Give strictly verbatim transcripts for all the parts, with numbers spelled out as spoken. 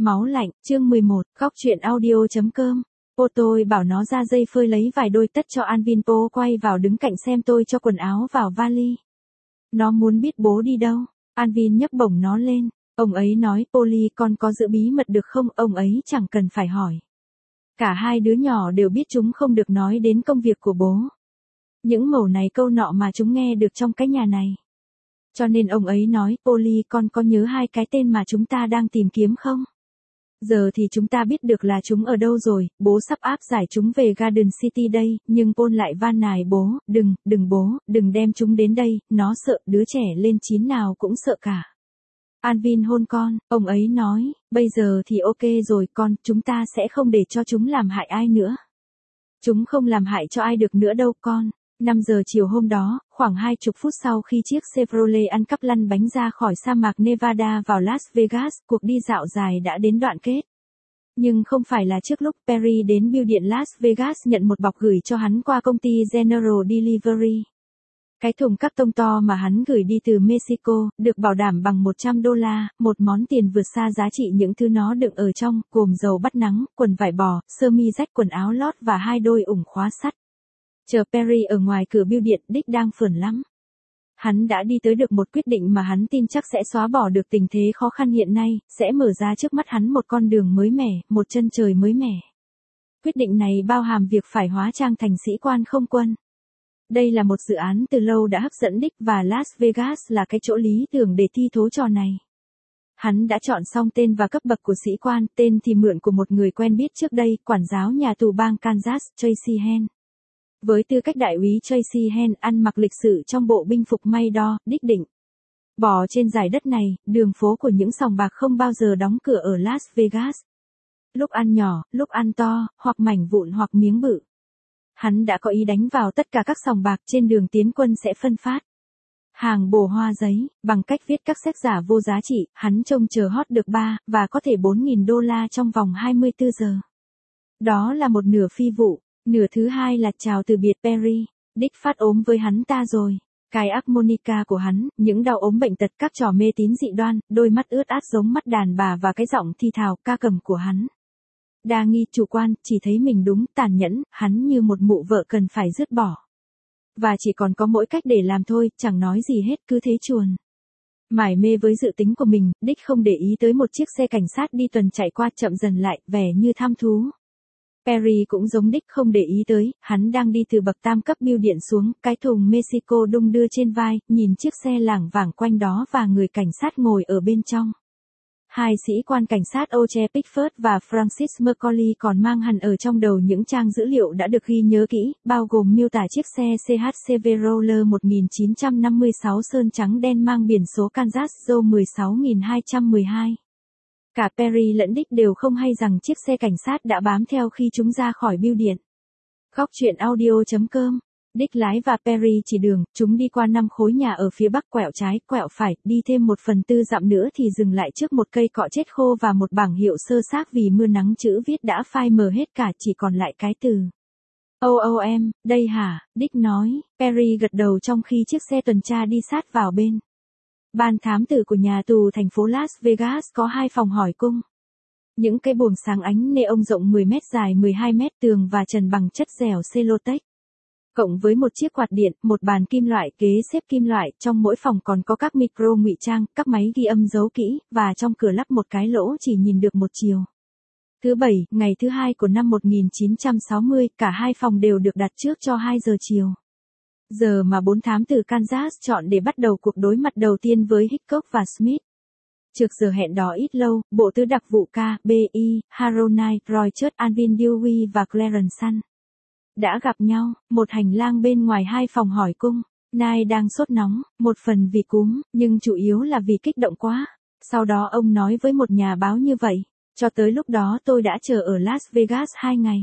Máu lạnh, chương mười một, góc truyện audio.com. Cô tôi bảo nó ra dây phơi lấy vài đôi tất cho Anvin. Cô quay vào đứng cạnh xem tôi cho quần áo vào vali. Nó muốn biết bố đi đâu. Anvin nhấc bổng nó lên. Ông ấy nói, Polly con có giữ bí mật được không? Ông ấy chẳng cần phải hỏi. Cả hai đứa nhỏ đều biết chúng không được nói đến công việc của bố. Những mẩu này câu nọ mà chúng nghe được trong cái nhà này. Cho nên ông ấy nói, Polly con có nhớ hai cái tên mà chúng ta đang tìm kiếm không? Giờ thì chúng ta biết được là chúng ở đâu rồi, bố sắp áp giải chúng về Garden City đây, nhưng Paul lại van nài bố, đừng, đừng bố, đừng đem chúng đến đây, nó sợ, đứa trẻ lên chín nào cũng sợ cả. Anvin hôn con, ông ấy nói, bây giờ thì ok rồi con, chúng ta sẽ không để cho chúng làm hại ai nữa. Chúng không làm hại cho ai được nữa đâu con. năm giờ chiều hôm đó, khoảng hai chục phút sau khi chiếc Chevrolet ăn cắp lăn bánh ra khỏi sa mạc Nevada vào Las Vegas, cuộc đi dạo dài đã đến đoạn kết. Nhưng không phải là trước lúc Perry đến bưu điện Las Vegas nhận một bọc gửi cho hắn qua công ty General Delivery. Cái thùng cáp tông to mà hắn gửi đi từ Mexico, được bảo đảm bằng một trăm đô la, một món tiền vượt xa giá trị những thứ nó đựng ở trong, gồm dầu bắt nắng, quần vải bò, sơ mi rách, quần áo lót và hai đôi ủng khóa sắt. Chờ Perry ở ngoài cửa bưu điện, Dick đang phởn lắm. Hắn đã đi tới được một quyết định mà hắn tin chắc sẽ xóa bỏ được tình thế khó khăn hiện nay, sẽ mở ra trước mắt hắn một con đường mới mẻ, một chân trời mới mẻ. Quyết định này bao hàm việc phải hóa trang thành sĩ quan không quân. Đây là một dự án từ lâu đã hấp dẫn Dick và Las Vegas là cái chỗ lý tưởng để thi thố trò này. Hắn đã chọn xong tên và cấp bậc của sĩ quan, tên thì mượn của một người quen biết trước đây, quản giáo nhà tù bang Kansas, Tracy Henn. Với tư cách đại úy Tracy Henn ăn mặc lịch sự trong bộ binh phục may đo, Dick định bỏ trên giải đất này, đường phố của những sòng bạc không bao giờ đóng cửa ở Las Vegas. Lúc ăn nhỏ, lúc ăn to, hoặc mảnh vụn hoặc miếng bự. Hắn đã có ý đánh vào tất cả các sòng bạc trên đường tiến quân sẽ phân phát hàng bồ hoa giấy, bằng cách viết các séc giả vô giá trị, hắn trông chờ hot được ba, và có thể bốn nghìn đô la trong vòng hai mươi tư giờ. Đó là một nửa phi vụ. Nửa thứ hai là chào từ biệt Perry. Dick phát ốm với hắn ta rồi. Cái harmonica của hắn, những đau ốm bệnh tật, các trò mê tín dị đoan, đôi mắt ướt át giống mắt đàn bà và cái giọng thi thào ca cầm của hắn. Đa nghi, chủ quan, chỉ thấy mình đúng, tàn nhẫn, hắn như một mụ vợ cần phải dứt bỏ. Và chỉ còn có mỗi cách để làm thôi, chẳng nói gì hết, cứ thế chuồn. Mải mê với dự tính của mình, Dick không để ý tới một chiếc xe cảnh sát đi tuần chạy qua, chậm dần lại, vẻ như tham thú. Perry cũng giống Dick không để ý tới, hắn đang đi từ bậc tam cấp bưu điện xuống, cái thùng Mexico đung đưa trên vai, nhìn chiếc xe lảng vảng quanh đó và người cảnh sát ngồi ở bên trong. Hai sĩ quan cảnh sát Oche Pickford và Francis McCauley còn mang hẳn ở trong đầu những trang dữ liệu đã được ghi nhớ kỹ, bao gồm miêu tả chiếc xe xê hát Chevrolet một nghìn chín trăm năm mươi sáu sơn trắng đen mang biển số Kansas Joe một sáu hai một hai. Cả Perry lẫn Dick đều không hay rằng chiếc xe cảnh sát đã bám theo khi chúng ra khỏi bưu điện. Góc truyện audio.com. Dick lái và Perry chỉ đường, chúng đi qua năm khối nhà ở phía bắc, quẹo trái, quẹo phải, đi thêm một phần tư dặm nữa thì dừng lại trước một cây cọ chết khô và một bảng hiệu sơ xác vì mưa nắng, chữ viết đã phai mờ hết cả, chỉ còn lại cái từ O O M, đây hả? Dick nói. Perry gật đầu trong khi chiếc xe tuần tra đi sát vào bên. Ban thám tử của nhà tù thành phố Las Vegas có hai phòng hỏi cung. Những cây buồng sáng ánh neon rộng mười mét dài mười hai mét, tường và trần bằng chất dẻo Celotex. Cộng với một chiếc quạt điện, một bàn kim loại, ghế xếp kim loại, trong mỗi phòng còn có các micro ngụy trang, các máy ghi âm giấu kỹ, và trong cửa lắp một cái lỗ chỉ nhìn được một chiều. Thứ bảy, ngày thứ hai của năm một nghìn chín trăm sáu mươi, cả hai phòng đều được đặt trước cho hai giờ chiều. Giờ mà bốn thám tử Kansas chọn để bắt đầu cuộc đối mặt đầu tiên với Hickok và Smith. Trước giờ hẹn đó ít lâu, bộ tứ đặc vụ K, B I, Harold Knight, Roy Church, Alvin Dewey và Clarence Sun đã gặp nhau, một hành lang bên ngoài hai phòng hỏi cung. Knight đang sốt nóng, một phần vì cúm, nhưng chủ yếu là vì kích động quá. Sau đó ông nói với một nhà báo như vậy, cho tới lúc đó tôi đã chờ ở Las Vegas hai ngày.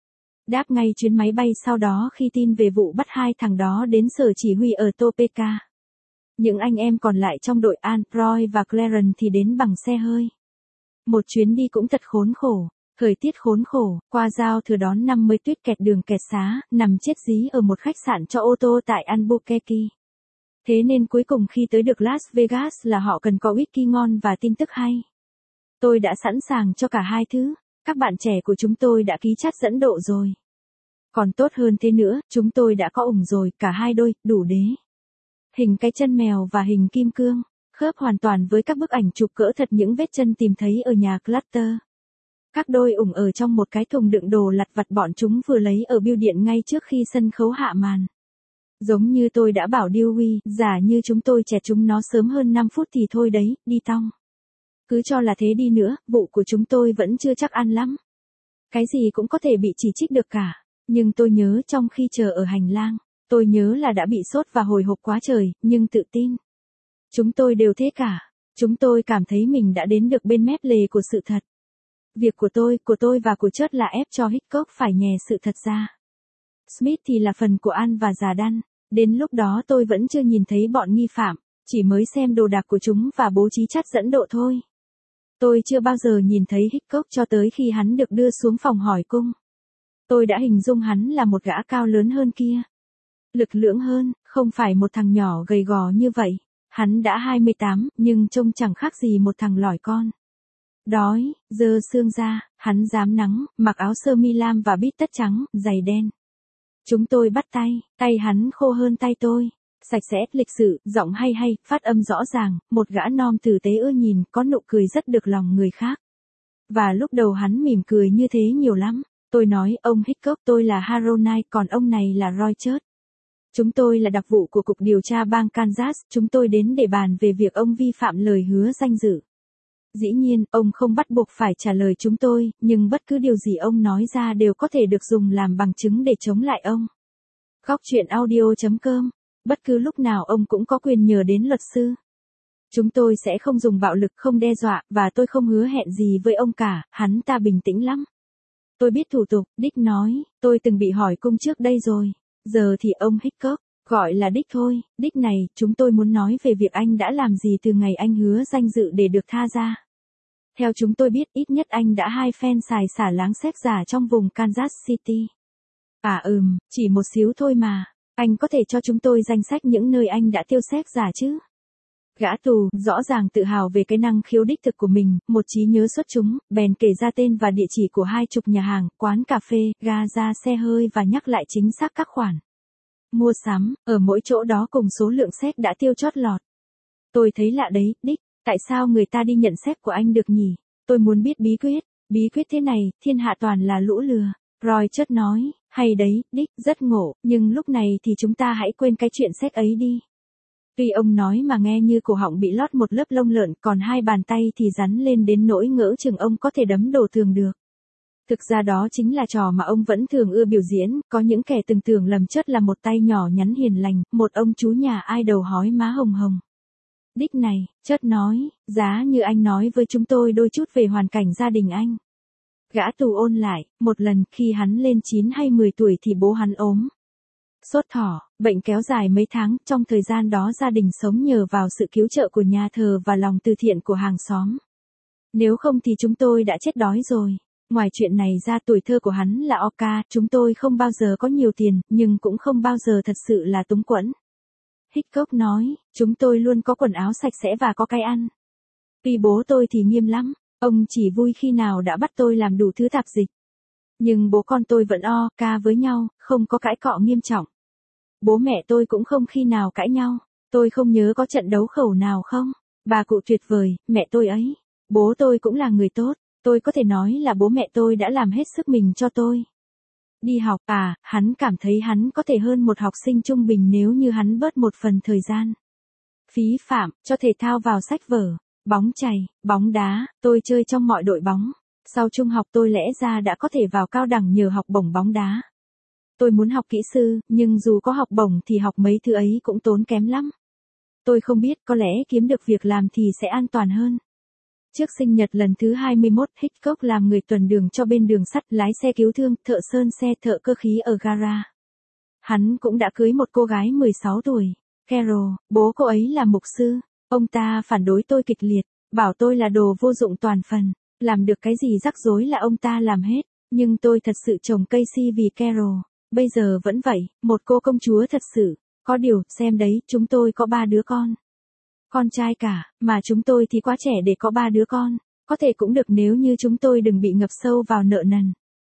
Đáp ngay chuyến máy bay sau đó khi tin về vụ bắt hai thằng đó đến sở chỉ huy ở Topeka. Những anh em còn lại trong đội An, Roy và Clarence thì đến bằng xe hơi. Một chuyến đi cũng thật khốn khổ. Thời tiết khốn khổ, qua giao thừa đón năm mới, tuyết kẹt đường kẹt xá, nằm chết dí ở một khách sạn cho ô tô tại Albuquerque. Thế nên cuối cùng khi tới được Las Vegas là họ cần có whisky ngon và tin tức hay. Tôi đã sẵn sàng cho cả hai thứ. Các bạn trẻ của chúng tôi đã ký chat dẫn độ rồi. Còn tốt hơn thế nữa, chúng tôi đã có ủng rồi, cả hai đôi, đủ đế. Hình cái chân mèo và hình kim cương, khớp hoàn toàn với các bức ảnh chụp cỡ thật những vết chân tìm thấy ở nhà Clutter. Các đôi ủng ở trong một cái thùng đựng đồ lặt vặt bọn chúng vừa lấy ở bưu điện ngay trước khi sân khấu hạ màn. Giống như tôi đã bảo Dewey, giả như chúng tôi chẹt chúng nó sớm hơn năm phút thì thôi đấy, đi tong. Cứ cho là thế đi nữa, vụ của chúng tôi vẫn chưa chắc ăn lắm. Cái gì cũng có thể bị chỉ trích được cả. Nhưng tôi nhớ trong khi chờ ở hành lang, tôi nhớ là đã bị sốt và hồi hộp quá trời, nhưng tự tin. Chúng tôi đều thế cả. Chúng tôi cảm thấy mình đã đến được bên mép lề của sự thật. Việc của tôi, của tôi và của Church là ép cho Hitchcock phải nhè sự thật ra. Smith thì là phần của An và già Đan. Đến lúc đó tôi vẫn chưa nhìn thấy bọn nghi phạm, chỉ mới xem đồ đạc của chúng và bố trí chat dẫn độ thôi. Tôi chưa bao giờ nhìn thấy Hitchcock cho tới khi hắn được đưa xuống phòng hỏi cung. Tôi đã hình dung hắn là một gã cao lớn hơn kia. Lực lưỡng hơn, không phải một thằng nhỏ gầy gò như vậy. Hắn đã hai mươi tám, nhưng trông chẳng khác gì một thằng lỏi con. Đói, dơ xương ra, hắn dám nắng, mặc áo sơ mi lam và bít tất trắng, giày đen. Chúng tôi bắt tay, tay hắn khô hơn tay tôi. Sạch sẽ, lịch sự, giọng hay hay, phát âm rõ ràng, một gã non tử tế ưa nhìn, có nụ cười rất được lòng người khác. Và lúc đầu hắn mỉm cười như thế nhiều lắm. Tôi nói, ông Hitchcock, tôi là Harold Knight, còn ông này là Roy Church. Chúng tôi là đặc vụ của Cục Điều tra bang Kansas, chúng tôi đến để bàn về việc ông vi phạm lời hứa danh dự. Dĩ nhiên, ông không bắt buộc phải trả lời chúng tôi, nhưng bất cứ điều gì ông nói ra đều có thể được dùng làm bằng chứng để chống lại ông. Góc truyện audio chấm com. Bất cứ lúc nào ông cũng có quyền nhờ đến luật sư. Chúng tôi sẽ không dùng bạo lực, không đe dọa, và tôi không hứa hẹn gì với ông cả, hắn ta bình tĩnh lắm. Tôi biết thủ tục, Dick nói, tôi từng bị hỏi cung trước đây rồi. Giờ thì ông Hitchcock, gọi là Dick thôi, Dick này, chúng tôi muốn nói về việc anh đã làm gì từ ngày anh hứa danh dự để được tha ra. Theo chúng tôi biết, ít nhất anh đã hai phen xài xả láng xếp giả trong vùng Kansas City. À ừm, chỉ một xíu thôi mà. Anh có thể cho chúng tôi danh sách những nơi anh đã tiêu xếp giả chứ? Gã tù, rõ ràng tự hào về cái năng khiếu đích thực của mình, một trí nhớ xuất chúng, bèn kể ra tên và địa chỉ của hai chục nhà hàng, quán cà phê, ga ra xe hơi và nhắc lại chính xác các khoản mua sắm, ở mỗi chỗ đó cùng số lượng séc đã tiêu chót lọt. Tôi thấy lạ đấy, Dick, tại sao người ta đi nhận séc của anh được nhỉ? Tôi muốn biết bí quyết, bí quyết thế này, thiên hạ toàn là lũ lừa. Roy Church nói, hay đấy, Dick, rất ngộ, nhưng lúc này thì chúng ta hãy quên cái chuyện séc ấy đi. Tuy ông nói mà nghe như cổ họng bị lót một lớp lông lợn, còn hai bàn tay thì rắn lên đến nỗi ngỡ chừng ông có thể đấm đổ tường được. Thực ra đó chính là trò mà ông vẫn thường ưa biểu diễn, có những kẻ từng tưởng lầm Church là một tay nhỏ nhắn hiền lành, một ông chú nhà ai đầu hói má hồng hồng. Dick này, Church nói, giá như anh nói với chúng tôi đôi chút về hoàn cảnh gia đình anh. Gã tù ôn lại, một lần khi hắn lên chín hay mười tuổi thì bố hắn ốm. Sốt thỏ, bệnh kéo dài mấy tháng, trong thời gian đó gia đình sống nhờ vào sự cứu trợ của nhà thờ và lòng từ thiện của hàng xóm. Nếu không thì chúng tôi đã chết đói rồi. Ngoài chuyện này ra, tuổi thơ của hắn là oca, chúng tôi không bao giờ có nhiều tiền, nhưng cũng không bao giờ thật sự là túng quẫn. Hitchcock nói, chúng tôi luôn có quần áo sạch sẽ và có cái ăn. Tuy bố tôi thì nghiêm lắm, ông chỉ vui khi nào đã bắt tôi làm đủ thứ tạp dịch. Nhưng bố con tôi vẫn o ca với nhau, không có cãi cọ nghiêm trọng. Bố mẹ tôi cũng không khi nào cãi nhau. Tôi không nhớ có trận đấu khẩu nào không. Bà cụ tuyệt vời, mẹ tôi ấy. Bố tôi cũng là người tốt. Tôi có thể nói là bố mẹ tôi đã làm hết sức mình cho tôi. Đi học, à, hắn cảm thấy hắn có thể hơn một học sinh trung bình nếu như hắn bớt một phần thời gian phí phạm, cho thể thao vào sách vở. Bóng chày, bóng đá, tôi chơi trong mọi đội bóng. Sau trung học tôi lẽ ra đã có thể vào cao đẳng nhờ học bổng bóng đá. Tôi muốn học kỹ sư, nhưng dù có học bổng thì học mấy thứ ấy cũng tốn kém lắm. Tôi không biết, có lẽ kiếm được việc làm thì sẽ an toàn hơn. Trước sinh nhật lần thứ hai mươi mốt, Hitchcock làm người tuần đường cho bên đường sắt, lái xe cứu thương, thợ sơn xe, thợ cơ khí ở gara. Hắn cũng đã cưới một cô gái mười sáu tuổi, Carol, bố cô ấy là mục sư. Ông ta phản đối tôi kịch liệt, bảo tôi là đồ vô dụng toàn phần, làm được cái gì rắc rối là ông ta làm hết. Nhưng tôi thật sự trồng cây si vì Carol. Bây giờ vẫn vậy, một cô công chúa thật sự. Có điều, xem đấy, chúng tôi có ba đứa con. Con trai cả, mà chúng tôi thì quá trẻ để có ba đứa con. Có thể cũng được nếu như chúng tôi đừng bị ngập sâu vào nợ nần.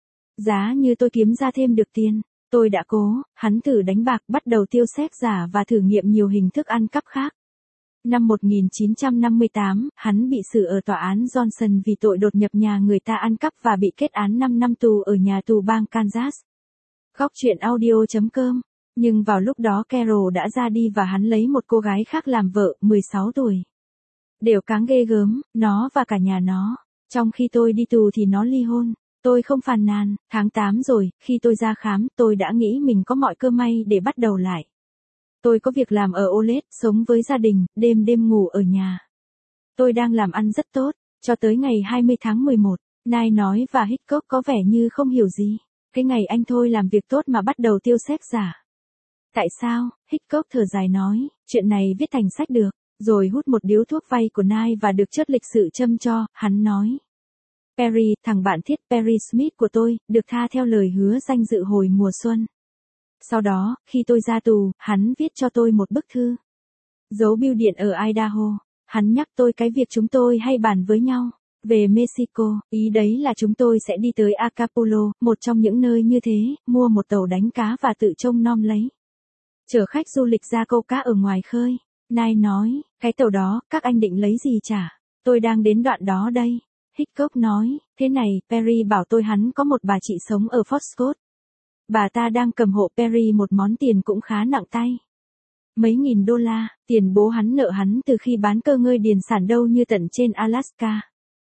Giá như tôi kiếm ra thêm được tiền, tôi đã cố, hắn thử đánh bạc, bắt đầu tiêu xéc giả và thử nghiệm nhiều hình thức ăn cắp khác. Năm một nghìn chín trăm năm mươi tám, hắn bị xử ở tòa án Johnson vì tội đột nhập nhà người ta ăn cắp và bị kết án năm năm tù ở nhà tù bang Kansas. Góc truyện audio chấm com. Nhưng vào lúc đó Carol đã ra đi và hắn lấy một cô gái khác làm vợ, mười sáu tuổi. Đều cáng ghê gớm, nó và cả nhà nó. Trong khi tôi đi tù thì nó ly hôn. Tôi không phàn nàn, tháng tám rồi, khi tôi ra khám, tôi đã nghĩ mình có mọi cơ may để bắt đầu lại. Tôi có việc làm ở Olet, sống với gia đình, đêm đêm ngủ ở nhà. Tôi đang làm ăn rất tốt, cho tới ngày hai mươi tháng mười một, Nye nói và Hickok có vẻ như không hiểu gì. Cái ngày anh thôi làm việc tốt mà bắt đầu tiêu xéc giả. Tại sao? Hickok thở dài nói, chuyện này viết thành sách được, rồi hút một điếu thuốc vay của Nye và được chớt lịch sự châm cho, hắn nói. Perry, thằng bạn thiết Perry Smith của tôi, được tha theo lời hứa danh dự hồi mùa xuân. Sau đó, khi tôi ra tù, hắn viết cho tôi một bức thư. Giấu bưu điện ở Idaho, hắn nhắc tôi cái việc chúng tôi hay bàn với nhau. Về Mexico, ý đấy là chúng tôi sẽ đi tới Acapulco, một trong những nơi như thế, mua một tàu đánh cá và tự trông nom lấy. Chở khách du lịch ra câu cá ở ngoài khơi. Nye nói, cái tàu đó, các anh định lấy gì trả? Tôi đang đến đoạn đó đây. Hickok nói, thế này, Perry bảo tôi hắn có một bà chị sống ở Fort Scott. Bà ta đang cầm hộ Perry một món tiền cũng khá nặng tay. Mấy nghìn đô la, tiền bố hắn nợ hắn từ khi bán cơ ngơi điền sản đâu như tận trên Alaska.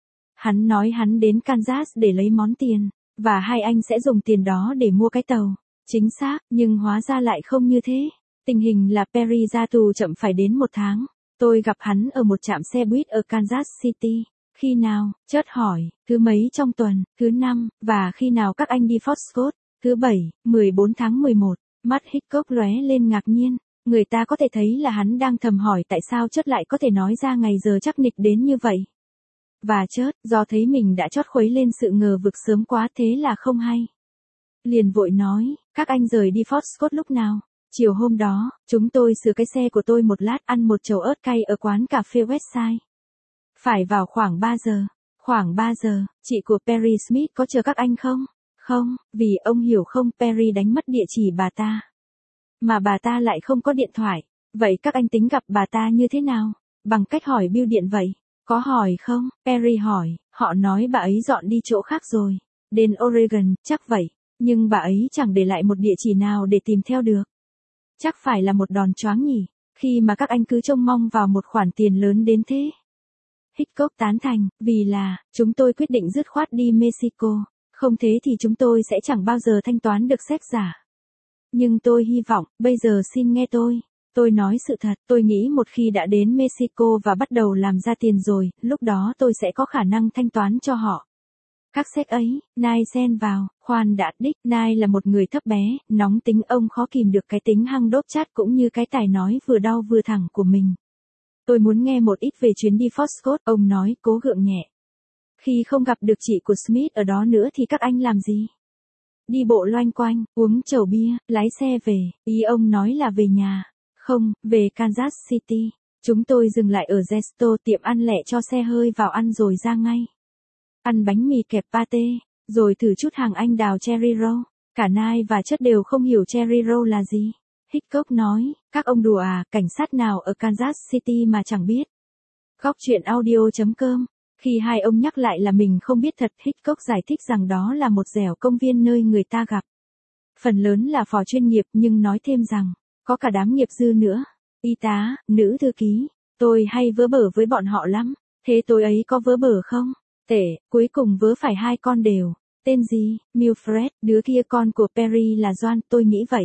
Hắn nói hắn đến Kansas để lấy món tiền, và hai anh sẽ dùng tiền đó để mua cái tàu. Chính xác, nhưng hóa ra lại không như thế. Tình hình là Perry ra tù chậm phải đến một tháng. Tôi gặp hắn ở một trạm xe buýt ở Kansas City. Khi nào? Chợt hỏi, thứ mấy trong tuần, thứ năm, và khi nào các anh đi Fort Scott? Thứ bảy, mười bốn tháng mười một. Mắt Hickok lóe lên ngạc nhiên. Người ta có thể thấy là hắn đang thầm hỏi tại sao Chớt lại có thể nói ra ngày giờ chắc nịch đến như vậy. Và Chớt, do thấy mình đã chót khuấy lên sự ngờ vực sớm quá thế là không hay. Liền vội nói, các anh rời đi Fort Scott lúc nào? Chiều hôm đó, chúng tôi sửa cái xe của tôi một lát ăn một chầu ớt cay ở quán cà phê Westside. Phải vào khoảng ba giờ. Khoảng ba giờ, chị của Perry Smith có chờ các anh không? Không, vì ông hiểu không, Perry đánh mất địa chỉ bà ta. Mà bà ta lại không có điện thoại. Vậy các anh tính gặp bà ta như thế nào? Bằng cách hỏi bưu điện vậy. Có hỏi không? Perry hỏi, họ nói bà ấy dọn đi chỗ khác rồi. Đến Oregon, chắc vậy. Nhưng bà ấy chẳng để lại một địa chỉ nào để tìm theo được. Chắc phải là một đòn choáng nhỉ, khi mà các anh cứ trông mong vào một khoản tiền lớn đến thế. Hickok tán thành, vì là, chúng tôi quyết định dứt khoát đi Mexico. Không thế thì chúng tôi sẽ chẳng bao giờ thanh toán được séc giả. Nhưng tôi hy vọng, bây giờ xin nghe tôi. Tôi nói sự thật, tôi nghĩ một khi đã đến Mexico và bắt đầu làm ra tiền rồi, lúc đó tôi sẽ có khả năng thanh toán cho họ. Các séc ấy, Nye xen vào, khoan đã, đích, Nye là một người thấp bé, nóng tính, ông khó kìm được cái tính hăng đốt chát cũng như cái tài nói vừa đau vừa thẳng của mình. Tôi muốn nghe một ít về chuyến đi Fort Scott, ông nói, cố gượng nhẹ. Khi không gặp được chị của Smith ở đó nữa thì các anh làm gì? Đi bộ loanh quanh, uống chầu bia, lái xe về, ý ông nói là về nhà. Không, về Kansas City. Chúng tôi dừng lại ở Zesto, tiệm ăn lẻ cho xe hơi vào ăn rồi ra ngay. Ăn bánh mì kẹp pate, rồi thử chút hàng anh đào cherry roll. Cả Nye và Chớt đều không hiểu cherry roll là gì. Hickok nói, các ông đùa à, cảnh sát nào ở Kansas City mà chẳng biết. Góc truyện audio chấm com. Khi hai ông nhắc lại là mình không biết thật, Hickok giải thích rằng đó là một dẻo công viên nơi người ta gặp. Phần lớn là phò chuyên nghiệp nhưng nói thêm rằng, có cả đám nghiệp dư nữa. Y tá, nữ thư ký, tôi hay vớ bở với bọn họ lắm. Thế tối ấy có vớ bở không? Tệ, cuối cùng vớ phải hai con đều. Tên gì? Milfred, đứa kia con của Perry là Joan, tôi nghĩ vậy.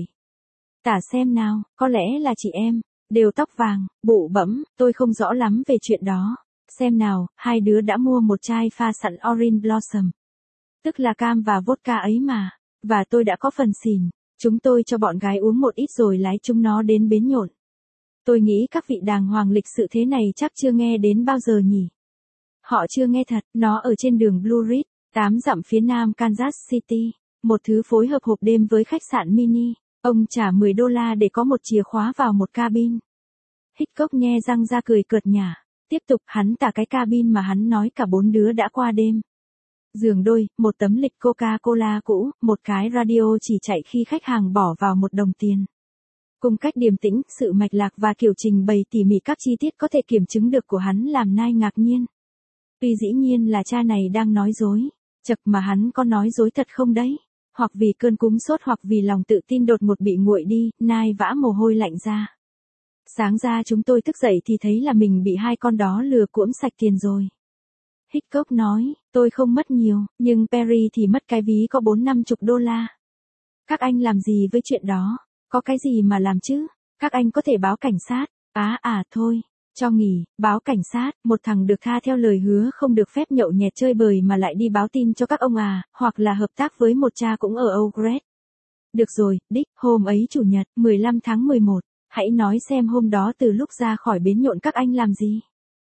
Tả xem nào, có lẽ là chị em, đều tóc vàng, bụ bẫm, tôi không rõ lắm về chuyện đó. Xem nào, hai đứa đã mua một chai pha sẵn Orange Blossom. Tức là cam và vodka ấy mà. Và tôi đã có phần xỉn. Chúng tôi cho bọn gái uống một ít rồi lái chúng nó đến bến nhộn. Tôi nghĩ các vị đàng hoàng lịch sự thế này chắc chưa nghe đến bao giờ nhỉ. Họ chưa nghe thật, nó ở trên đường Blue Ridge, tám dặm phía nam Kansas City. Một thứ phối hợp hộp đêm với khách sạn mini. Ông trả mười đô la để có một chìa khóa vào một cabin. Hickok nhe răng ra cười cợt nhả. Tiếp tục, hắn tả cái cabin mà hắn nói cả bốn đứa đã qua đêm. Giường đôi, một tấm lịch Coca-Cola cũ, một cái radio chỉ chạy khi khách hàng bỏ vào một đồng tiền. Cùng cách điềm tĩnh, sự mạch lạc và kiểu trình bày tỉ mỉ các chi tiết có thể kiểm chứng được của hắn làm Nai ngạc nhiên. Tuy dĩ nhiên là cha này đang nói dối. Chật mà hắn có nói dối thật không đấy? Hoặc vì cơn cúm sốt hoặc vì lòng tự tin đột ngột bị nguội đi, Nai vã mồ hôi lạnh ra. Sáng ra chúng tôi thức dậy thì thấy là mình bị hai con đó lừa cuỗm sạch tiền rồi. Hickok nói, tôi không mất nhiều, nhưng Perry thì mất cái ví có bốn năm chục đô la. Các anh làm gì với chuyện đó? Có cái gì mà làm chứ? Các anh có thể báo cảnh sát. Á à, à thôi, cho nghỉ, báo cảnh sát, một thằng được tha theo lời hứa không được phép nhậu nhẹt chơi bời mà lại đi báo tin cho các ông à, hoặc là hợp tác với một cha cũng ở Oak Ridge. Được rồi, Dick, hôm ấy chủ nhật, mười lăm tháng mười một, hãy nói xem hôm đó từ lúc ra khỏi bến nhộn các anh làm gì?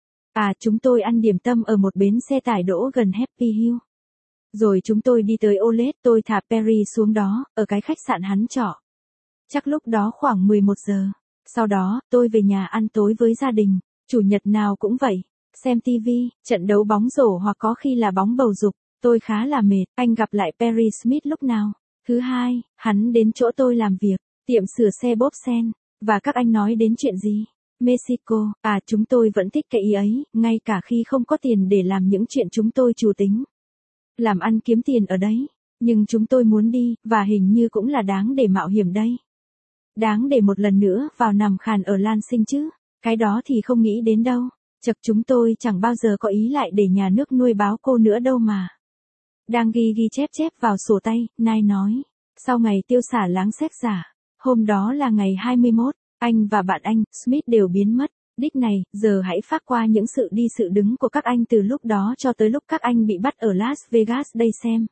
À, chúng tôi ăn điểm tâm ở một bến xe tải đỗ gần Happy Hill. Rồi chúng tôi đi tới Olet, tôi thả Perry xuống đó, ở cái khách sạn hắn trọ. Chắc lúc đó khoảng mười một giờ. Sau đó, tôi về nhà ăn tối với gia đình, chủ nhật nào cũng vậy. Xem tivi, trận đấu bóng rổ hoặc có khi là bóng bầu dục. Tôi khá là mệt, anh gặp lại Perry Smith lúc nào? Thứ hai, hắn đến chỗ tôi làm việc, tiệm sửa xe Bobsen. Và các anh nói đến chuyện gì? Mexico, à chúng tôi vẫn thích cái ý ấy, ngay cả khi không có tiền để làm những chuyện chúng tôi chủ tính. Làm ăn kiếm tiền ở đấy, nhưng chúng tôi muốn đi, và hình như cũng là đáng để mạo hiểm đây. Đáng để một lần nữa vào nằm khàn ở Lansing chứ, cái đó thì không nghĩ đến đâu. Chật chúng tôi chẳng bao giờ có ý lại để nhà nước nuôi báo cô nữa đâu mà. Đang ghi ghi chép chép vào sổ tay, Nai nói. Sau ngày tiêu xả láng xét giả, hôm đó là ngày hai mươi mốt, anh và bạn anh, Smith đều biến mất. Dick này, giờ hãy phát qua những sự đi sự đứng của các anh từ lúc đó cho tới lúc các anh bị bắt ở Las Vegas đây xem.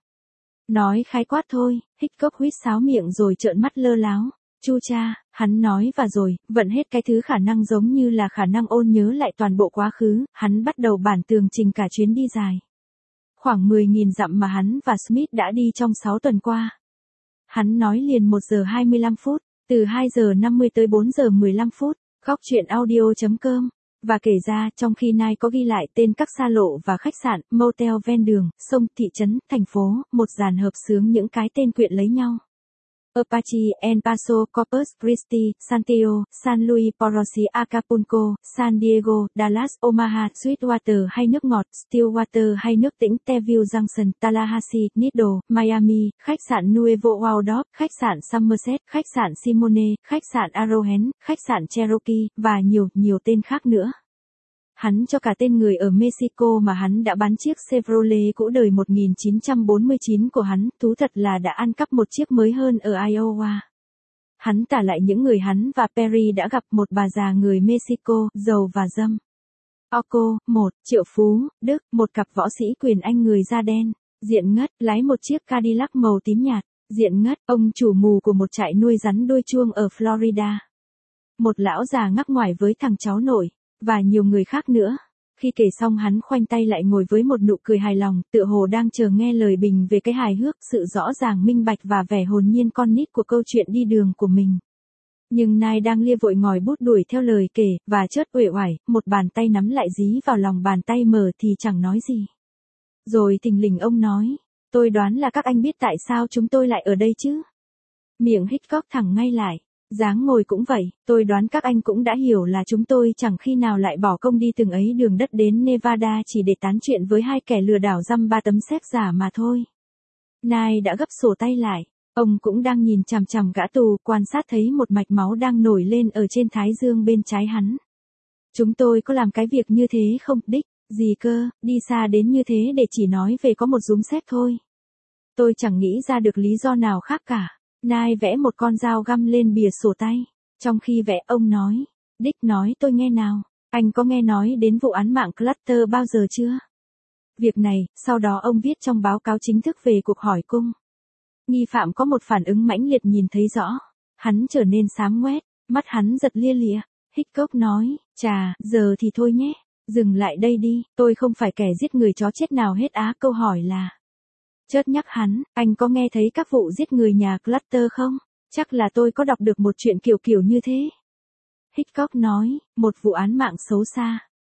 Nói khái quát thôi, Hickok huýt sáo miệng rồi trợn mắt lơ láo. Chu cha, hắn nói và rồi, vận hết cái thứ khả năng giống như là khả năng ôn nhớ lại toàn bộ quá khứ, hắn bắt đầu bản tường trình cả chuyến đi dài. Khoảng mười nghìn dặm mà hắn và Smith đã đi trong sáu tuần qua. Hắn nói liền một giờ hai mươi lăm phút, từ hai giờ năm mươi tới bốn giờ mười lăm phút, góc truyện audio chấm com. Và kể ra, trong khi Nai có ghi lại tên các xa lộ và khách sạn, motel ven đường, sông, thị trấn, thành phố, một dàn hợp xướng những cái tên quyện lấy nhau. Apache, El Paso, Corpus Christi, Santiago, San Luis Potosí, Acapulco, San Diego, Dallas, Omaha, Sweetwater hay nước ngọt, Stillwater hay nước tĩnh, Teville Junction, Tallahassee, Nido, Miami, khách sạn Nuevo Waldorf, khách sạn Somerset, khách sạn Simone, khách sạn Arrowhead, khách sạn Cherokee, và nhiều, nhiều tên khác nữa. Hắn cho cả tên người ở Mexico mà hắn đã bán chiếc Chevrolet cũ đời một nghìn chín trăm bốn mươi chín của hắn, thú thật là đã ăn cắp một chiếc mới hơn ở Iowa. Hắn tả lại những người hắn và Perry đã gặp, một bà già người Mexico, giàu và dâm. Orco, một, triệu phú, Đức, một cặp võ sĩ quyền Anh người da đen, diện ngất, lái một chiếc Cadillac màu tím nhạt, diện ngất, ông chủ mù của một trại nuôi rắn đuôi chuông ở Florida. Một lão già ngắc ngoải với thằng cháu nội. Và nhiều người khác nữa. Khi kể xong hắn khoanh tay lại ngồi với một nụ cười hài lòng, tựa hồ đang chờ nghe lời bình về cái hài hước, sự rõ ràng minh bạch và vẻ hồn nhiên con nít của câu chuyện đi đường của mình. Nhưng Nai đang lia vội ngòi bút đuổi theo lời kể, và chớt uể oải, một bàn tay nắm lại dí vào lòng bàn tay mở thì chẳng nói gì. Rồi thình lình ông nói, tôi đoán là các anh biết tại sao chúng tôi lại ở đây chứ? Miệng Hickok thẳng ngay lại. Dáng ngồi cũng vậy, tôi đoán các anh cũng đã hiểu là chúng tôi chẳng khi nào lại bỏ công đi từng ấy đường đất đến Nevada chỉ để tán chuyện với hai kẻ lừa đảo dăm ba tấm séc giả mà thôi. Nai đã gấp sổ tay lại, ông cũng đang nhìn chằm chằm gã tù, quan sát thấy một mạch máu đang nổi lên ở trên thái dương bên trái hắn. Chúng tôi có làm cái việc như thế không, Dick? Gì cơ, đi xa đến như thế để chỉ nói về có một rúm séc thôi. Tôi chẳng nghĩ ra được lý do nào khác cả. Nai vẽ một con dao găm lên bìa sổ tay. Trong khi vẽ, ông nói. Dick nói tôi nghe nào. Anh có nghe nói đến vụ án mạng Clutter bao giờ chưa? Việc này, sau đó ông viết trong báo cáo chính thức về cuộc hỏi cung. Nghi phạm có một phản ứng mãnh liệt nhìn thấy rõ. Hắn trở nên xám ngoét, mắt hắn giật lia lịa. Hickok nói, chà, giờ thì thôi nhé. Dừng lại đây đi, tôi không phải kẻ giết người chó chết nào hết á. Câu hỏi là... Chợt nhắc hắn, anh có nghe thấy các vụ giết người nhà Clutter không? Chắc là tôi có đọc được một chuyện kiểu kiểu như thế. Hickok nói, một vụ án mạng xấu xa.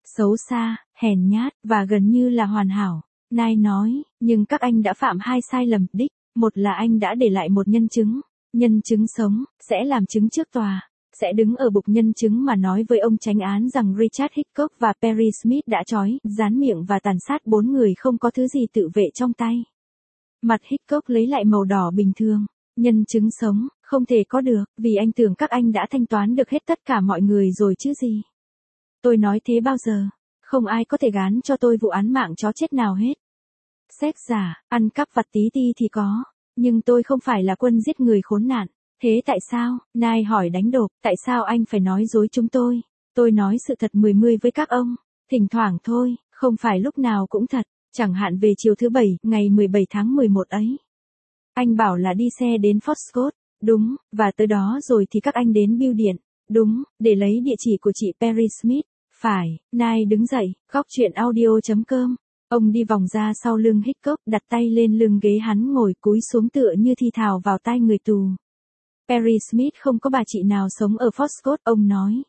xấu xa, hèn nhát, và gần như là hoàn hảo. Nai nói, nhưng các anh đã phạm hai sai lầm, Dick. Một là anh đã để lại một nhân chứng. Nhân chứng sống, sẽ làm chứng trước tòa. Sẽ đứng ở bục nhân chứng mà nói với ông chánh án rằng Richard Hitchcock và Perry Smith đã trói, dán miệng và tàn sát bốn người không có thứ gì tự vệ trong tay. Mặt Hitchcock lấy lại màu đỏ bình thường. Nhân chứng sống, không thể có được, vì anh tưởng các anh đã thanh toán được hết tất cả mọi người rồi chứ gì. Tôi nói thế bao giờ? Không ai có thể gán cho tôi vụ án mạng chó chết nào hết. Sex giả, ăn cắp vặt tí ti thì có, nhưng tôi không phải là quân giết người khốn nạn. Thế tại sao? Nai hỏi đánh đột, tại sao anh phải nói dối chúng tôi? Tôi nói sự thật mười mươi với các ông, thỉnh thoảng thôi, không phải lúc nào cũng thật, chẳng hạn về chiều thứ bảy, ngày mười bảy tháng mười một ấy. Anh bảo là đi xe đến Foxcott, đúng, và tới đó rồi thì các anh đến bưu điện, đúng, để lấy địa chỉ của chị Perry Smith, phải. Nai đứng dậy, góc chuyện audio chấm com. Ông đi vòng ra sau lưng Hitchcock, đặt tay lên lưng ghế hắn ngồi cúi xuống tựa như thi thào vào tai người tù. Perry Smith không có bà chị nào sống ở Foxcott, ông nói.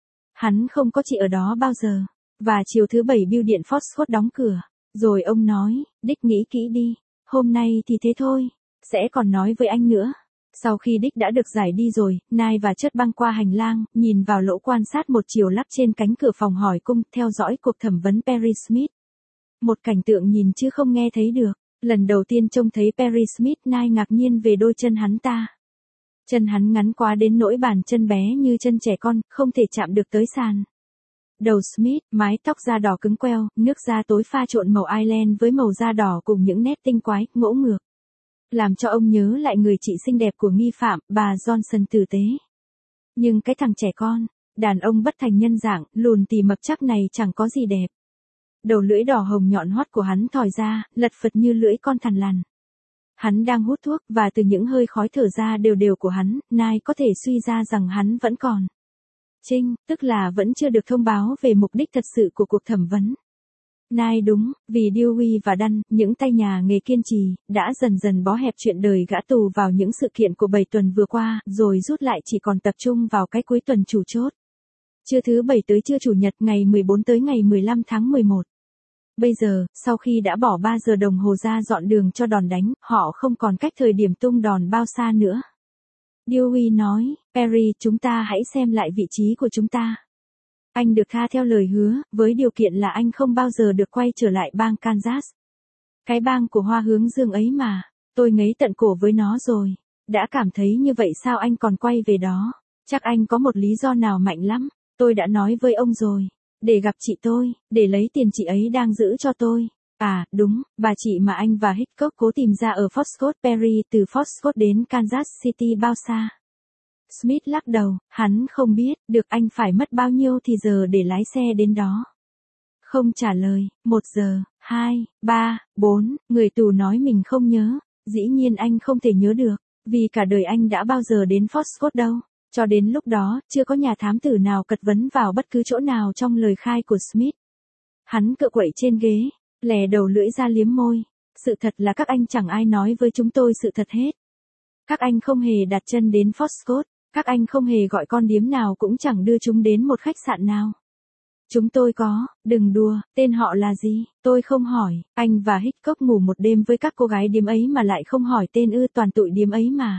Hắn không có chị ở đó bao giờ. Và chiều thứ bảy bưu điện Foxcott đóng cửa. Rồi ông nói, Dick nghĩ kỹ đi. Hôm nay thì thế thôi. Sẽ còn nói với anh nữa. Sau khi Dick đã được giải đi rồi, Nai và Chất băng qua hành lang, nhìn vào lỗ quan sát một chiều lắp trên cánh cửa phòng hỏi cung, theo dõi cuộc thẩm vấn Perry Smith. Một cảnh tượng nhìn chứ không nghe thấy được. Lần đầu tiên trông thấy Perry Smith, Nai ngạc nhiên về đôi chân hắn ta. Chân hắn ngắn quá đến nỗi bàn chân bé như chân trẻ con, không thể chạm được tới sàn. Đầu Smith, mái tóc da đỏ cứng queo, nước da tối pha trộn màu Ireland với màu da đỏ cùng những nét tinh quái, ngỗ ngược. Làm cho ông nhớ lại người chị xinh đẹp của nghi phạm, bà Johnson tử tế. Nhưng cái thằng trẻ con, đàn ông bất thành nhân dạng, lùn tì mập chắc này chẳng có gì đẹp. Đầu lưỡi đỏ hồng nhọn hoắt của hắn thòi ra, lật phật như lưỡi con thằn lằn. Hắn đang hút thuốc, và từ những hơi khói thở ra đều đều của hắn, Nai có thể suy ra rằng hắn vẫn còn trinh, tức là vẫn chưa được thông báo về mục đích thật sự của cuộc thẩm vấn. Nai đúng, vì Dewey và Dunn, những tay nhà nghề kiên trì, đã dần dần bó hẹp chuyện đời gã tù vào những sự kiện của bảy tuần vừa qua, rồi rút lại chỉ còn tập trung vào cái cuối tuần chủ chốt. Trưa thứ bảy tới trưa chủ nhật ngày mười bốn tới ngày mười lăm tháng mười một. Bây giờ, sau khi đã bỏ ba giờ đồng hồ ra dọn đường cho đòn đánh, họ không còn cách thời điểm tung đòn bao xa nữa. Dewey nói, Perry, chúng ta hãy xem lại vị trí của chúng ta. Anh được tha theo lời hứa, với điều kiện là anh không bao giờ được quay trở lại bang Kansas. Cái bang của hoa hướng dương ấy mà, tôi ngấy tận cổ với nó rồi. Đã cảm thấy như vậy sao anh còn quay về đó? Chắc anh có một lý do nào mạnh lắm, tôi đã nói với ông rồi. Để gặp chị tôi, để lấy tiền chị ấy đang giữ cho tôi. À, đúng, bà chị mà anh và Hitchcock cố tìm ra ở Foxcott. Perry, từ Foxcott đến Kansas City bao xa? Smith lắc đầu, hắn không biết, được anh phải mất bao nhiêu thì giờ để lái xe đến đó. Không trả lời, một giờ, hai, ba, bốn, người tù nói mình không nhớ, dĩ nhiên anh không thể nhớ được, vì cả đời anh đã bao giờ đến Foxcott đâu. Cho đến lúc đó, chưa có nhà thám tử nào cật vấn vào bất cứ chỗ nào trong lời khai của Smith. Hắn cựa quậy trên ghế, lè đầu lưỡi ra liếm môi. Sự thật là các anh chẳng ai nói với chúng tôi sự thật hết. Các anh không hề đặt chân đến Foxcott, các anh không hề gọi con điếm nào cũng chẳng đưa chúng đến một khách sạn nào. Chúng tôi có, đừng đùa, tên họ là gì, tôi không hỏi, anh và Hitchcock ngủ một đêm với các cô gái điếm ấy mà lại không hỏi tên ư, toàn tụi điếm ấy mà.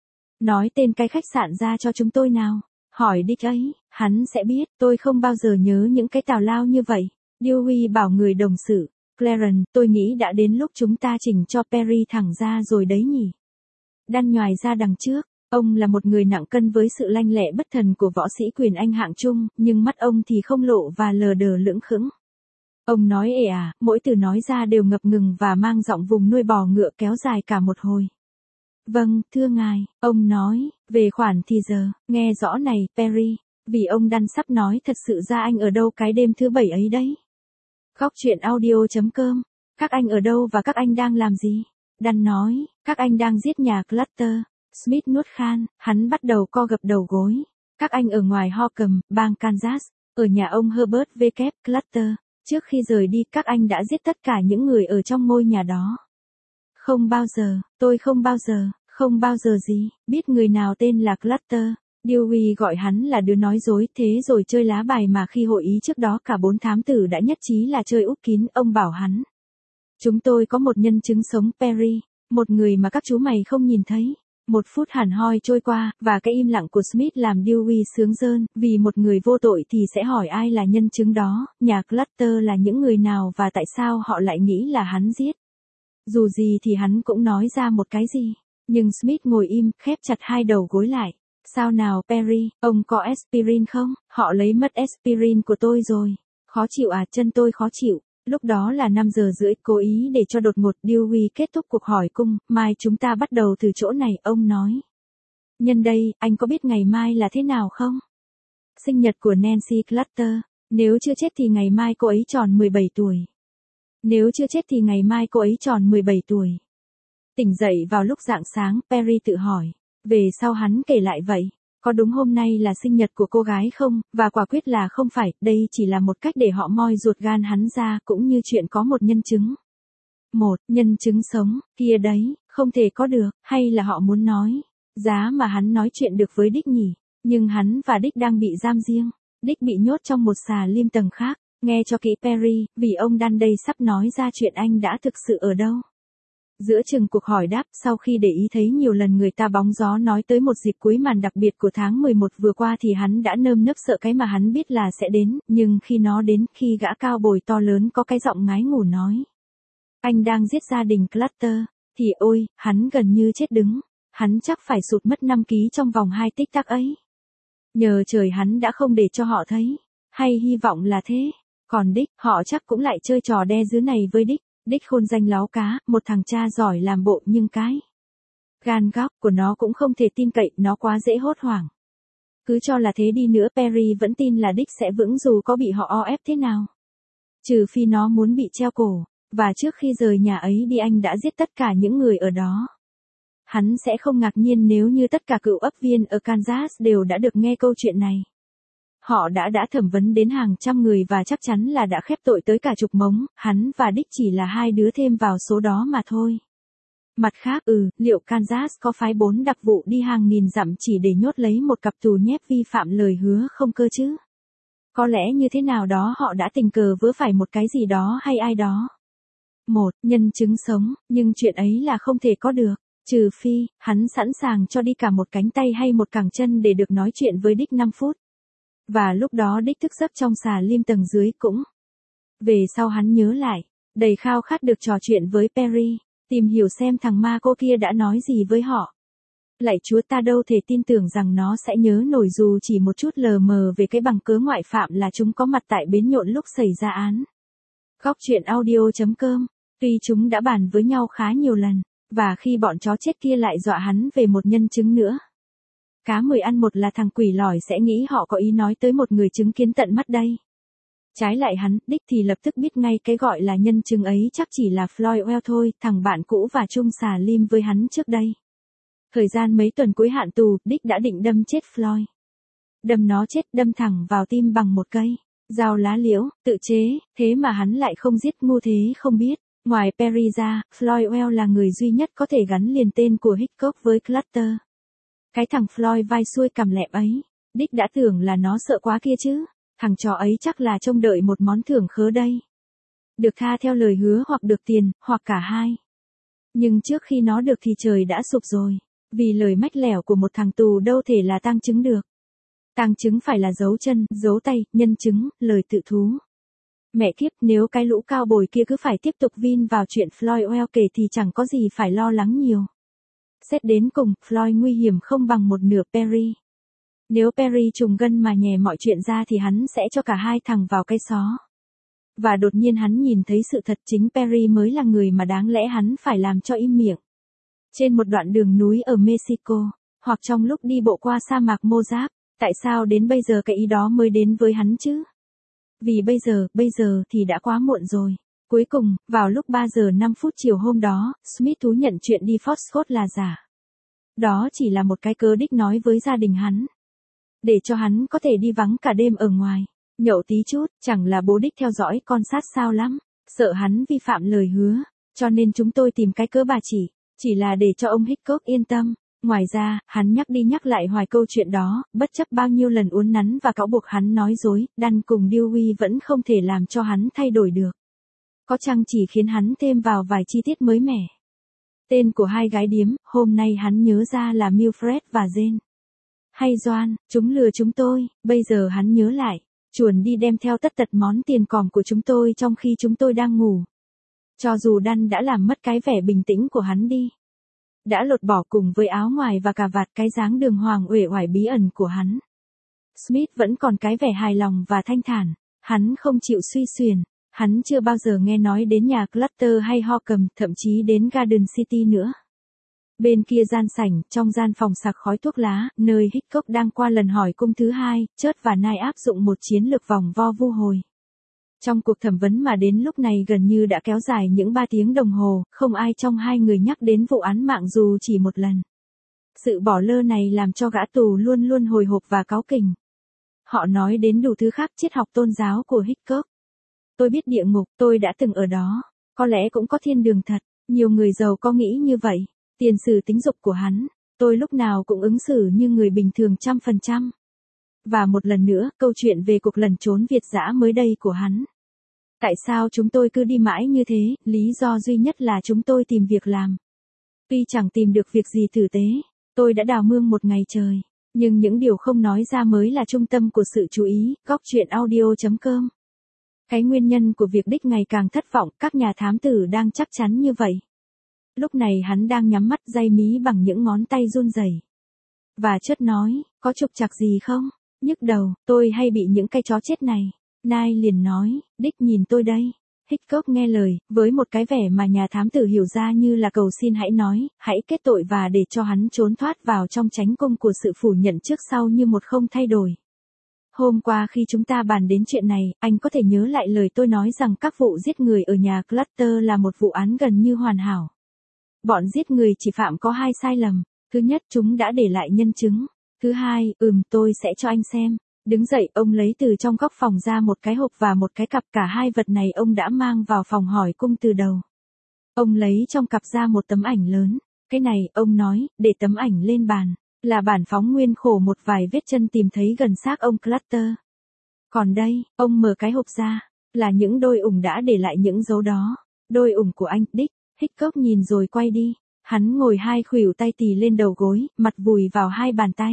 Nói tên cái khách sạn ra cho chúng tôi nào. Hỏi Dick ấy, hắn sẽ biết, tôi không bao giờ nhớ những cái tào lao như vậy. Dewey bảo người đồng sự, Clarence, tôi nghĩ đã đến lúc chúng ta chỉnh cho Perry thẳng ra rồi đấy nhỉ. Đan nhoài ra đằng trước, ông là một người nặng cân với sự lanh lẹ bất thần của võ sĩ quyền Anh hạng trung, nhưng mắt ông thì không lộ và lờ đờ lững khững. Ông nói ề à, mỗi từ nói ra đều ngập ngừng và mang giọng vùng nuôi bò ngựa kéo dài cả một hồi. Vâng, thưa ngài, ông nói, về khoản thì giờ, nghe rõ này, Perry, vì ông Đan sắp nói thật sự ra anh ở đâu cái đêm thứ bảy ấy đấy. Góc chuyện audio chấm com, các anh ở đâu và các anh đang làm gì? Đan nói, các anh đang giết nhà Clutter. Smith nuốt khan, hắn bắt đầu co gập đầu gối. Các anh ở ngoài Holcomb, bang Kansas, ở nhà ông Herbert W. Clutter. Trước khi rời đi, các anh đã giết tất cả những người ở trong ngôi nhà đó. Không bao giờ, tôi không bao giờ, không bao giờ gì, biết người nào tên là Clutter. Dewey gọi hắn là đứa nói dối, thế rồi chơi lá bài mà khi hội ý trước đó cả bốn thám tử đã nhất trí là chơi úp kín, ông bảo hắn. Chúng tôi có một nhân chứng sống, Perry, một người mà các chú mày không nhìn thấy. Một phút hẳn hoi trôi qua, và cái im lặng của Smith làm Dewey sướng rơn, vì một người vô tội thì sẽ hỏi ai là nhân chứng đó, nhà Clutter là những người nào và tại sao họ lại nghĩ là hắn giết. Dù gì thì hắn cũng nói ra một cái gì, nhưng Smith ngồi im, khép chặt hai đầu gối lại. Sao nào Perry, ông có aspirin không? Họ lấy mất aspirin của tôi rồi. Khó chịu à, chân tôi khó chịu. Lúc đó là năm giờ rưỡi, cố ý để cho đột ngột Dewey kết thúc cuộc hỏi cung, mai chúng ta bắt đầu từ chỗ này, ông nói. Nhân đây, anh có biết ngày mai là thế nào không? Sinh nhật của Nancy Clutter, nếu chưa chết thì ngày mai cô ấy tròn mười bảy tuổi. Nếu chưa chết thì ngày mai cô ấy tròn mười bảy tuổi. Tỉnh dậy vào lúc rạng sáng, Perry tự hỏi. Về sau hắn kể lại vậy, có đúng hôm nay là sinh nhật của cô gái không, và quả quyết là không phải, đây chỉ là một cách để họ moi ruột gan hắn ra, cũng như chuyện có một nhân chứng. Một, nhân chứng sống, kia đấy, không thể có được, hay là họ muốn nói, giá mà hắn nói chuyện được với Dick nhỉ, nhưng hắn và Dick đang bị giam riêng, Dick bị nhốt trong một xà lim tầng khác, nghe cho kỹ Perry, vì ông Dan đây sắp nói ra chuyện anh đã thực sự ở đâu. Giữa chừng cuộc hỏi đáp, sau khi để ý thấy nhiều lần người ta bóng gió nói tới một dịp cuối màn đặc biệt của tháng mười một vừa qua thì hắn đã nơm nớp sợ cái mà hắn biết là sẽ đến, nhưng khi nó đến, khi gã cao bồi to lớn có cái giọng ngái ngủ nói. Anh đang giết gia đình Clutter, thì ôi, hắn gần như chết đứng, hắn chắc phải sụt mất năm ký trong vòng hai tích tắc ấy. Nhờ trời hắn đã không để cho họ thấy, hay hy vọng là thế, còn Dick, họ chắc cũng lại chơi trò đe dứa này với Dick. Dick khôn danh láo cá, một thằng cha giỏi làm bộ nhưng cái gan góc của nó cũng không thể tin cậy, nó quá dễ hốt hoảng. Cứ cho là thế đi nữa Perry vẫn tin là Dick sẽ vững dù có bị họ o ép thế nào. Trừ phi nó muốn bị treo cổ, và trước khi rời nhà ấy đi anh đã giết tất cả những người ở đó. Hắn sẽ không ngạc nhiên nếu như tất cả cựu ấp viên ở Kansas đều đã được nghe câu chuyện này. Họ đã đã thẩm vấn đến hàng trăm người và chắc chắn là đã khép tội tới cả chục mống, hắn và Dick chỉ là hai đứa thêm vào số đó mà thôi. Mặt khác, ừ, liệu Kansas có phái bốn đặc vụ đi hàng nghìn dặm chỉ để nhốt lấy một cặp tù nhép vi phạm lời hứa không cơ chứ? Có lẽ như thế nào đó họ đã tình cờ vớ phải một cái gì đó hay ai đó. Một, nhân chứng sống, nhưng chuyện ấy là không thể có được, trừ phi, hắn sẵn sàng cho đi cả một cánh tay hay một cẳng chân để được nói chuyện với Dick năm phút. Và lúc đó Dick thức giấc trong xà lim tầng dưới cũng. Về sau hắn nhớ lại, đầy khao khát được trò chuyện với Perry, tìm hiểu xem thằng ma cô kia đã nói gì với họ. Lạy Chúa, ta đâu thể tin tưởng rằng nó sẽ nhớ nổi dù chỉ một chút lờ mờ về cái bằng cớ ngoại phạm là chúng có mặt tại bến nhộn lúc xảy ra án. Góc truyện audio chấm com. Tuy chúng đã bàn với nhau khá nhiều lần, và khi bọn chó chết kia lại dọa hắn về một nhân chứng nữa. Cá mười ăn một là thằng quỷ lỏi sẽ nghĩ họ có ý nói tới một người chứng kiến tận mắt đây. Trái lại hắn, Dick thì lập tức biết ngay cái gọi là nhân chứng ấy chắc chỉ là Floyd Well thôi, thằng bạn cũ và chung xà lim với hắn trước đây. Thời gian mấy tuần cuối hạn tù, Dick đã định đâm chết Floyd. Đâm nó chết, đâm thẳng vào tim bằng một cây dao lá liễu, tự chế, thế mà hắn lại không giết, ngu thế không biết. Ngoài Perry ra, Floyd Well là người duy nhất có thể gắn liền tên của Hickok với Clutter. Cái thằng Floyd vai xuôi cằm lẹm ấy, Dick đã tưởng là nó sợ quá kia chứ, thằng chó ấy chắc là trông đợi một món thưởng khớ đây. Được tha theo lời hứa hoặc được tiền, hoặc cả hai. Nhưng trước khi nó được thì trời đã sụp rồi, vì lời mách lẻo của một thằng tù đâu thể là tang chứng được. Tang chứng phải là dấu chân, dấu tay, nhân chứng, lời tự thú. Mẹ kiếp, nếu cái lũ cao bồi kia cứ phải tiếp tục vin vào chuyện Floyd Well kể thì chẳng có gì phải lo lắng nhiều. Xét đến cùng, Floyd nguy hiểm không bằng một nửa Perry. Nếu Perry trùng gân mà nhè mọi chuyện ra thì hắn sẽ cho cả hai thằng vào cây xó. Và đột nhiên hắn nhìn thấy sự thật, chính Perry mới là người mà đáng lẽ hắn phải làm cho im miệng. Trên một đoạn đường núi ở Mexico, hoặc trong lúc đi bộ qua sa mạc Mojave, tại sao đến bây giờ cái ý đó mới đến với hắn chứ? Vì bây giờ, bây giờ thì đã quá muộn rồi. Cuối cùng, vào lúc ba giờ năm phút chiều hôm đó, Smith thú nhận chuyện đi Fort Scott là giả. Đó chỉ là một cái cớ Dick nói với gia đình hắn. Để cho hắn có thể đi vắng cả đêm ở ngoài, nhậu tí chút, chẳng là bố Dick theo dõi con sát sao lắm, sợ hắn vi phạm lời hứa, cho nên chúng tôi tìm cái cớ bà chỉ, chỉ là để cho ông Hickok yên tâm. Ngoài ra, hắn nhắc đi nhắc lại hoài câu chuyện đó, bất chấp bao nhiêu lần uốn nắn và cáo buộc hắn nói dối, Dan cùng Dewey vẫn không thể làm cho hắn thay đổi được. Có chăng chỉ khiến hắn thêm vào vài chi tiết mới mẻ. Tên của hai gái điếm, hôm nay hắn nhớ ra là Mildred và Jane. Hay Joan, chúng lừa chúng tôi, bây giờ hắn nhớ lại, chuồn đi đem theo tất tật món tiền còm của chúng tôi trong khi chúng tôi đang ngủ. Cho dù Dan đã làm mất cái vẻ bình tĩnh của hắn đi. Đã lột bỏ cùng với áo ngoài và cà vạt cái dáng đường hoàng uể oải bí ẩn của hắn. Smith vẫn còn cái vẻ hài lòng và thanh thản, hắn không chịu suy xuyển, hắn chưa bao giờ nghe nói đến nhà Clutter hay Horkham, thậm chí đến Garden City nữa. Bên kia gian sảnh, trong gian phòng sặc khói thuốc lá, nơi Hickok đang qua lần hỏi cung thứ hai, Church và Knight áp dụng một chiến lược vòng vo vu hồi. Trong cuộc thẩm vấn mà đến lúc này gần như đã kéo dài những ba tiếng đồng hồ, không ai trong hai người nhắc đến vụ án mạng dù chỉ một lần. Sự bỏ lơ này làm cho gã tù luôn luôn hồi hộp và cáu kỉnh. Họ nói đến đủ thứ khác triết học tôn giáo của Hickok. Tôi biết địa ngục, tôi đã từng ở đó. Có lẽ cũng có thiên đường thật, nhiều người giàu có nghĩ như vậy. Tiền sử tính dục của hắn, tôi lúc nào cũng ứng xử như người bình thường trăm phần trăm. Và một lần nữa, câu chuyện về cuộc lẩn trốn Việt dã mới đây của hắn. Tại sao chúng tôi cứ đi mãi như thế, lý do duy nhất là chúng tôi tìm việc làm. Tuy chẳng tìm được việc gì tử tế, tôi đã đào mương một ngày trời, nhưng những điều không nói ra mới là trung tâm của sự chú ý, góc chuyện audio chấm com. Cái nguyên nhân của việc Đích ngày càng thất vọng, các nhà thám tử đang chắc chắn như vậy. Lúc này hắn đang nhắm mắt day mí bằng những ngón tay run rẩy. Và chợt nói, có trục trặc gì không? Nhức đầu, tôi hay bị những cái chó chết này. Nai liền nói, Đích nhìn tôi đây. Hickok nghe lời, với một cái vẻ mà nhà thám tử hiểu ra như là cầu xin hãy nói, hãy kết tội và để cho hắn trốn thoát vào trong chánh cung của sự phủ nhận trước sau như một không thay đổi. Hôm qua khi chúng ta bàn đến chuyện này, anh có thể nhớ lại lời tôi nói rằng các vụ giết người ở nhà Clutter là một vụ án gần như hoàn hảo. Bọn giết người chỉ phạm có hai sai lầm. Thứ nhất, chúng đã để lại nhân chứng. Thứ hai, ừm tôi sẽ cho anh xem. Đứng dậy, ông lấy từ trong góc phòng ra một cái hộp và một cái cặp, cả hai vật này ông đã mang vào phòng hỏi cung từ đầu. Ông lấy trong cặp ra một tấm ảnh lớn. Cái này, ông nói, để tấm ảnh lên bàn, là bản phóng nguyên khổ một vài vết chân tìm thấy gần xác ông Clutter. Còn đây, ông mở cái hộp ra, là những đôi ủng đã để lại những dấu đó. Đôi ủng của anh, Dick. Hickok nhìn rồi quay đi. Hắn ngồi hai khuỷu tay tì lên đầu gối, mặt vùi vào hai bàn tay.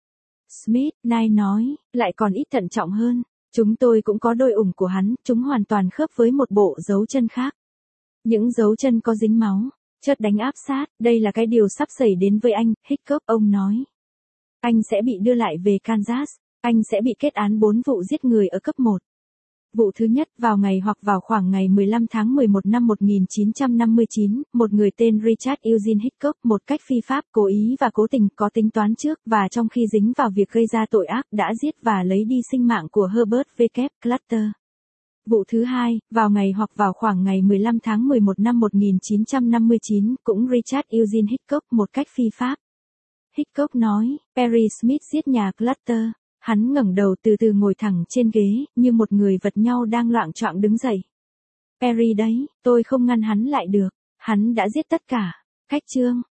Smith, Knight nói, lại còn ít thận trọng hơn. Chúng tôi cũng có đôi ủng của hắn, chúng hoàn toàn khớp với một bộ dấu chân khác. Những dấu chân có dính máu, chợt đánh áp sát, đây là cái điều sắp xảy đến với anh, Hickok, ông nói. Anh sẽ bị đưa lại về Kansas, anh sẽ bị kết án bốn vụ giết người ở cấp một. Vụ thứ nhất vào ngày hoặc vào khoảng ngày mười lăm tháng mười một năm một nghìn chín trăm năm mươi chín, một người tên Richard Eugene Hickok một cách phi pháp, cố ý và cố tình có tính toán trước và trong khi dính vào việc gây ra tội ác đã giết và lấy đi sinh mạng của Herbert W. Clutter. Vụ thứ hai, vào ngày hoặc vào khoảng ngày mười lăm tháng mười một năm một nghìn chín trăm năm mươi chín, cũng Richard Eugene Hickok một cách phi pháp. Hickok nói, Perry Smith giết nhà Clutter. Hắn ngẩng đầu từ từ ngồi thẳng trên ghế, như một người vật nhau đang loạng choạng đứng dậy. Perry đấy, tôi không ngăn hắn lại được. Hắn đã giết tất cả. Cách chương.